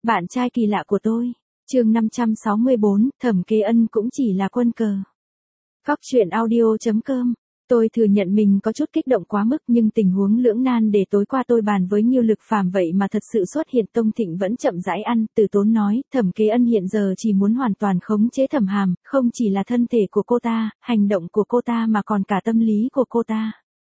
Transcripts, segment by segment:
Bạn trai kỳ lạ của tôi. Chương 564, Thẩm Kế Ân cũng chỉ là quân cờ. Góc truyện audio.com. Tôi thừa nhận mình có chút kích động quá mức, nhưng tình huống lưỡng nan để tối qua tôi bàn với Ngưu Lực Phàm vậy mà thật sự xuất hiện. Tông Thịnh vẫn chậm rãi ăn, từ tốn nói, Thẩm Kế Ân hiện giờ chỉ muốn hoàn toàn khống chế Thẩm Hàm, không chỉ là thân thể của cô ta, hành động của cô ta mà còn cả tâm lý của cô ta.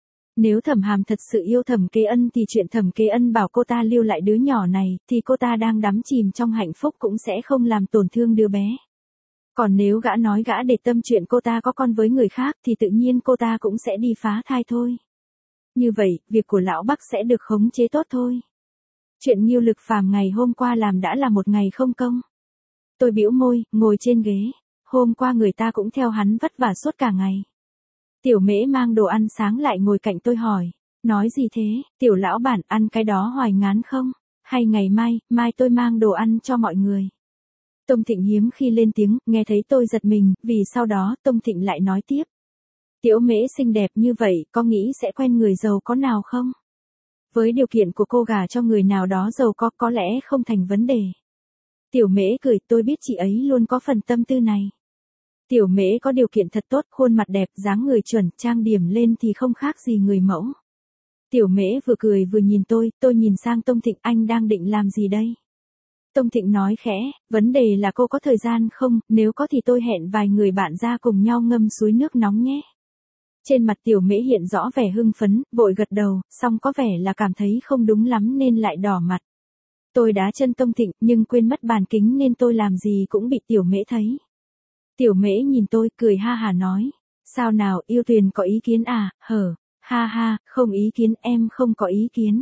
Nếu Thẩm Hàm thật sự yêu Thẩm Kế Ân thì chuyện Thẩm Kế Ân bảo cô ta lưu lại đứa nhỏ này, thì cô ta đang đắm chìm trong hạnh phúc cũng sẽ không làm tổn thương đứa bé. Còn nếu gã nói gã để tâm chuyện cô ta có con với người khác thì tự nhiên cô ta cũng sẽ đi phá thai thôi. Như vậy, việc của lão Bắc sẽ được khống chế tốt thôi. Chuyện Ngưu Lực Phàm ngày hôm qua làm đã là một ngày không công. Tôi bĩu môi, ngồi trên ghế. Hôm qua người ta cũng theo hắn vất vả suốt cả ngày. Tiểu Mễ mang đồ ăn sáng lại ngồi cạnh tôi hỏi. Nói gì thế, tiểu lão bản ăn cái đó hoài ngán không? Hay ngày mai tôi mang đồ ăn cho mọi người. Tông Thịnh hiếm khi lên tiếng, nghe thấy tôi giật mình, vì sau đó Tông Thịnh lại nói tiếp. Tiểu Mễ xinh đẹp như vậy, có nghĩ sẽ quen người giàu có nào không? Với điều kiện của cô gả cho người nào đó giàu có lẽ không thành vấn đề. Tiểu Mễ cười, tôi biết chị ấy luôn có phần tâm tư này. Tiểu Mễ có điều kiện thật tốt, khuôn mặt đẹp, dáng người chuẩn, trang điểm lên thì không khác gì người mẫu. Tiểu Mễ vừa cười vừa nhìn tôi nhìn sang Tông Thịnh, anh đang định làm gì đây? Tông Thịnh nói khẽ, vấn đề là cô có thời gian không, nếu có thì tôi hẹn vài người bạn ra cùng nhau ngâm suối nước nóng nhé. Trên mặt Tiểu Mễ hiện rõ vẻ hưng phấn, vội gật đầu, song có vẻ là cảm thấy không đúng lắm nên lại đỏ mặt. Tôi đá chân Tông Thịnh nhưng quên mất bàn kính nên tôi làm gì cũng bị Tiểu Mễ thấy. Tiểu Mễ nhìn tôi, cười ha hà nói, sao nào, yêu Tuyền có ý kiến à, ha ha, không ý kiến, em không có ý kiến.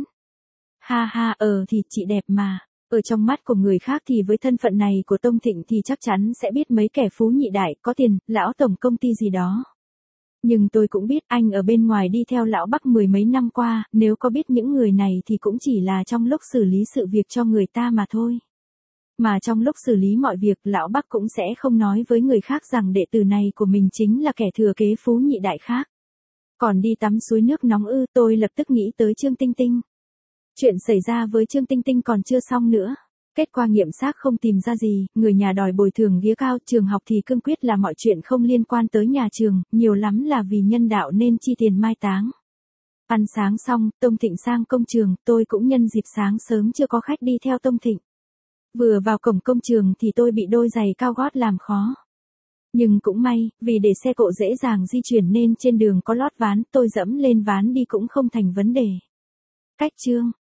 Ha ha, thì chị đẹp mà. Ở trong mắt của người khác thì với thân phận này của Tông Thịnh thì chắc chắn sẽ biết mấy kẻ phú nhị đại, có tiền, lão tổng công ty gì đó. Nhưng tôi cũng biết anh ở bên ngoài đi theo lão Bắc mười mấy năm qua, nếu có biết những người này thì cũng chỉ là trong lúc xử lý sự việc cho người ta mà thôi. Mà trong lúc xử lý mọi việc, lão Bắc cũng sẽ không nói với người khác rằng đệ tử này của mình chính là kẻ thừa kế phú nhị đại khác. Còn đi tắm suối nước nóng ư, tôi lập tức nghĩ tới Trương Tinh Tinh. Chuyện xảy ra với Trương Tinh Tinh còn chưa xong nữa. Kết quả nghiệm xác không tìm ra gì, người nhà đòi bồi thường ghía cao, trường học thì cương quyết là mọi chuyện không liên quan tới nhà trường, nhiều lắm là vì nhân đạo nên chi tiền mai táng. Ăn sáng xong, Tông Thịnh sang công trường, tôi cũng nhân dịp sáng sớm chưa có khách đi theo Tông Thịnh. Vừa vào cổng công trường thì tôi bị đôi giày cao gót làm khó. Nhưng cũng may, vì để xe cộ dễ dàng di chuyển nên trên đường có lót ván, tôi dẫm lên ván đi cũng không thành vấn đề. Cách chương